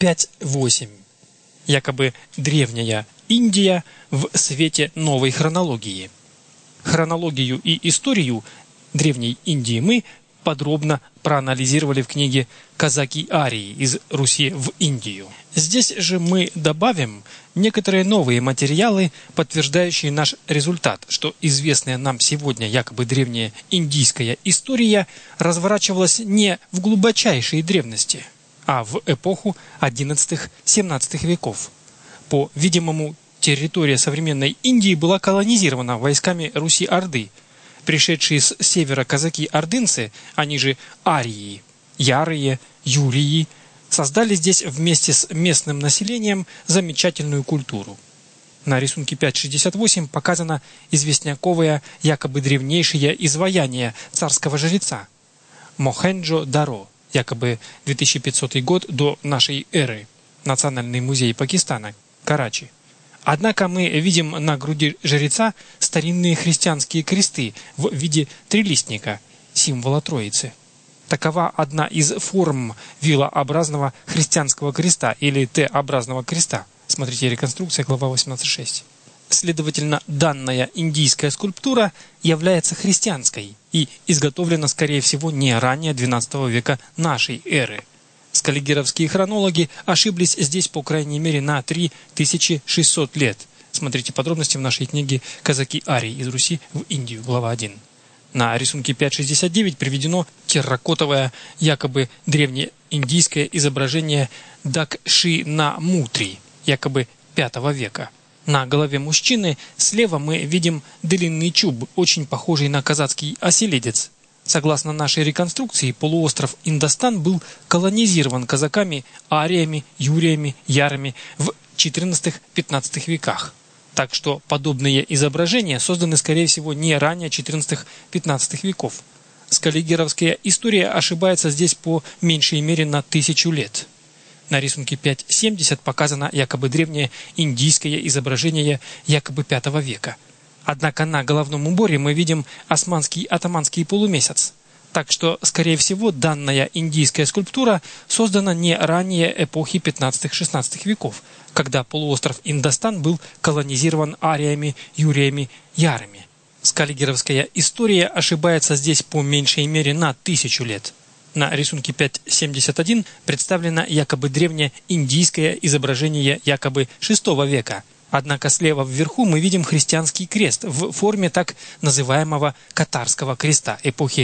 5.8. Якобы древняя Индия в свете новой хронологии. Хронологию и историю древней Индии мы подробно проанализировали в книге «Казаки-арии из Руси в Индию». Здесь же мы добавим некоторые новые материалы, подтверждающие наш результат, что известная нам сегодня якобы древняя индийская история разворачивалась не в глубочайшей древности, а в эпоху XI-XVII веков. По-видимому, территория современной Индии была колонизирована войсками Руси-Орды. Пришедшие с севера казаки-ордынцы, они же арии, ярые, юрии, создали здесь вместе с местным населением замечательную культуру. На рисунке 5.68 показано известняковое, якобы древнейшее изваяние царского жреца Мохенджо-Даро, якобы 2500 год до нашей эры, Национальный музей Пакистана, Карачи. Однако мы видим на груди жреца старинные христианские кресты в виде трилистника, символа Троицы. Такова одна из форм вилообразного христианского креста или Т-образного креста. Смотрите реконструкция, глава 18.6. Следовательно, данная индийская скульптура является христианской и изготовлена, скорее всего, не ранее XII века нашей эры. Скаллигеровские хронологи ошиблись здесь по крайней мере на 3600 лет. Смотрите подробности в нашей книге «Казаки-арии из Руси в Индию», глава 1. На рисунке 5.69 приведено терракотовое, якобы древнеиндийское изображение Дакшинамутри, якобы V века. На голове мужчины слева мы видим длинный чуб, очень похожий на казацкий оселедец. Согласно нашей реконструкции, полуостров Индостан был колонизирован казаками, ариями, юриями, ярами в XIV-XV веках. Так что подобные изображения созданы, скорее всего, не ранее XIV-XV веков. Скаллигеровская история ошибается здесь по меньшей мере на 1000 лет. На рисунке 5.70 показано якобы древнее индийское изображение якобы V века. Однако на головном уборе мы видим османский атаманский полумесяц. Так что, скорее всего, данная индийская скульптура создана не ранее эпохи 15-16 веков, когда полуостров Индостан был колонизирован ариями, юриями, ярами. Скаллигеровская история ошибается здесь по меньшей мере на 1000 лет. На рисунке 5.71 представлено якобы древнее индийское изображение якобы VI века. Однако слева вверху мы видим христианский крест в форме так называемого катарского креста эпохи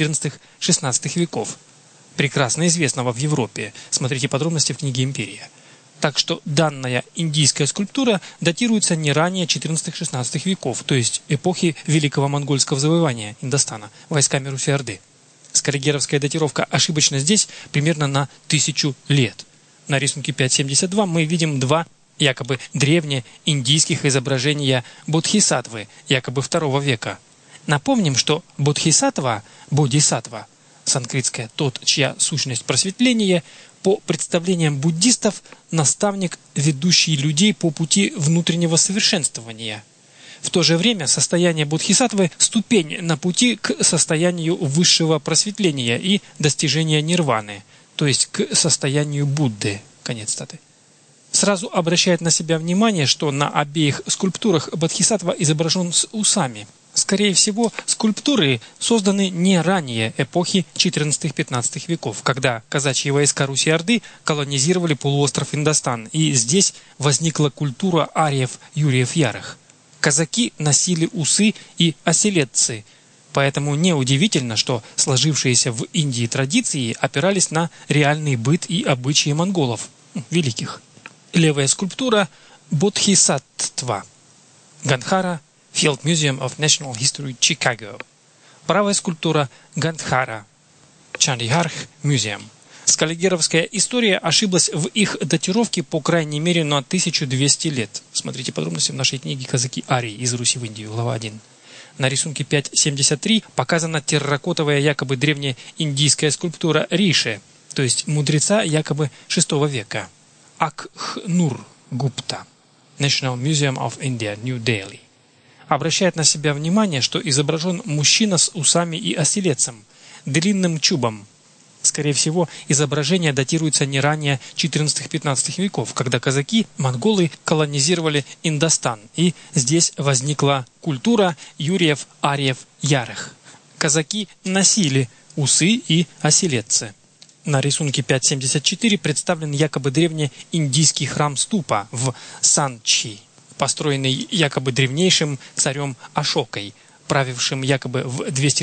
XIV-XVI веков, прекрасно известного в Европе. Смотрите подробности в книге «Империя». Так что данная индийская скульптура датируется не ранее XIV-XVI веков, то есть эпохи Великого монгольского завоевания Индостана войсками Руси-Орды. Скаллигеровская датировка ошибочна здесь примерно на 1000 лет. На рисунке 5.72 мы видим два якобы древнеиндийских изображения Бодхисаттвы, якобы II века. Напомним, что Бодхисаттва, бодхисаттва, санскритское «тот, чья сущность просветления», по представлениям буддистов, наставник, ведущий людей по пути внутреннего совершенствования. В то же время состояние бодхисаттвы – ступень на пути к состоянию высшего просветления и достижения нирваны, то есть к состоянию Будды. Конец цитаты. Сразу обращает на себя внимание, что на обеих скульптурах бодхисаттва изображен с усами. Скорее всего, скульптуры созданы не ранее эпохи XIV-XV веков, когда казачьи войска Руси-Орды колонизировали полуостров Индостан, и здесь возникла культура ариев, юриев, ярых. Казаки носили усы и оселедцы, поэтому неудивительно, что сложившиеся в Индии традиции опирались на реальный быт и обычаи монголов, великих. Левая скульптура Бодхисаттва, Гандхара, Field Museum of National History, Chicago. Правая скульптура Гандхара, Чандихарх Museum. Скаллигеровская история ошиблась в их датировке по крайней мере на 1200 лет. Смотрите подробности в нашей книге «Казаки-арии из Руси в Индию», глава 1. На рисунке 5.73 показана терракотовая якобы древнеиндийская скульптура Риши, то есть мудреца якобы VI века. Акхнур Гупта, National Museum of India, New Delhi. Обращает на себя внимание, что изображен мужчина с усами и оселедцем, длинным чубом. Скорее всего, изображение датируется не ранее 14-15 веков, когда казаки, монголы колонизировали Индостан, и здесь возникла культура юриев, ариев, ярых. Казаки носили усы и оселедцы. На рисунке 5.74 представлен якобы древнеиндийский храм Ступа в Санчи, построенный якобы древнейшим царем Ашокой, правившим якобы в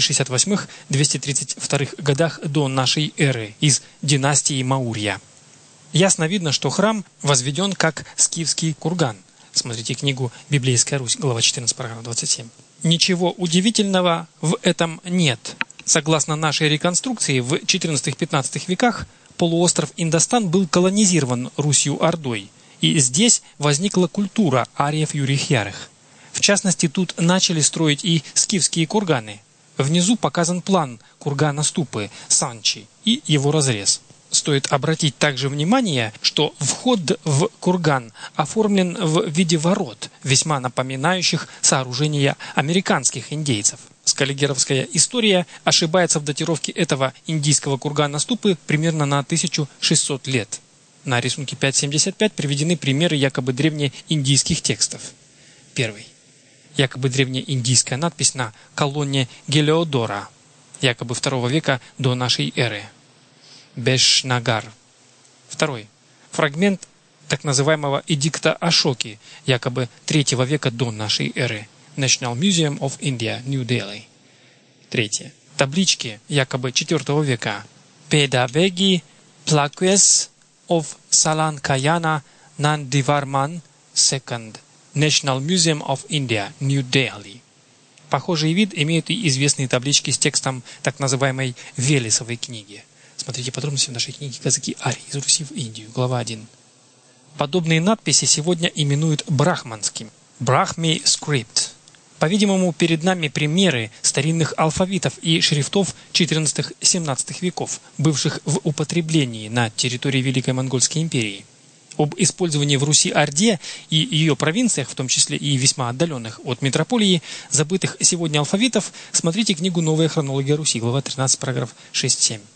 268-232 годах до нашей эры из династии Маурья. Ясно видно, что храм возведен как скифский курган. Смотрите книгу «Библейская Русь», глава 14, параграф 27. Ничего удивительного в этом нет. Согласно нашей реконструкции, в 14-15 веках полуостров Индостан был колонизирован Русью-Ордой, и здесь возникла культура ариев-юриев-ярых. В частности, тут начали строить и скифские курганы. Внизу показан план кургана Ступы, Санчи, и его разрез. Стоит обратить также внимание, что вход в курган оформлен в виде ворот, весьма напоминающих сооружения американских индейцев. Скаллигеровская история ошибается в датировке этого индийского кургана Ступы примерно на 1600 лет. На рисунке 5.75 приведены примеры якобы древнеиндийских текстов. Первый. Якобы древнеиндийская надпись на колонне Гелиодора, якобы II века до нашей эры. Бешнагар. Второй. Фрагмент так называемого эдикта Ашоки, якобы III века до нашей эры. National Museum of India, Нью-Дели. Третье. Таблички якобы IV века. Педавеги Плакуэс of Саланкаяна Нандиварман II. National Museum of India, Нью-Дели. Похожий вид имеют и известные таблички с текстом так называемой Велесовой книги. Смотрите подробности в нашей книге «Казаки Арии из Руси в Индию», глава 1. Подобные надписи сегодня именуют брахманским. Brahmi Script. По-видимому, перед нами примеры старинных алфавитов и шрифтов XIV-XVII веков, бывших в употреблении на территории Великой Монгольской империи. Об использовании в Руси-Орде и ее провинциях, в том числе и весьма отдаленных от метрополии, забытых сегодня алфавитов, смотрите книгу «Новая хронология Руси», глава 13, параграф 6-7.